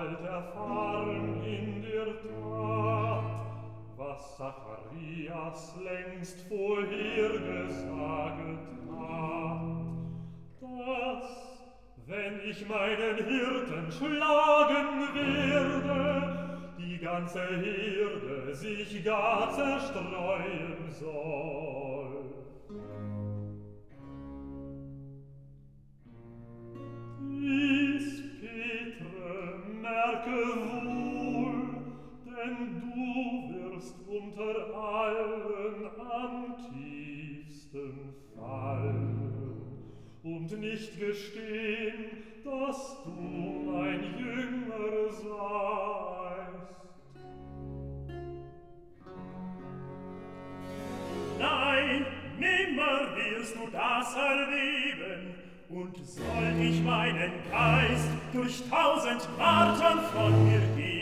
bald erfahren in der Tat, was Zacharias längst vorhergesaget hat, dass, wenn ich meinen Hirten schlagen werde, die ganze Herde sich gar zerstreuen soll. Dies, Petre, merke wohl, denn du wirst unter allen am tiefsten fallen und nicht gestehen, dass du mein Jünger seist. Nein, nimmer wirst du das erleben, und soll ich meinen Geist durch 1000 Martern von mir geben,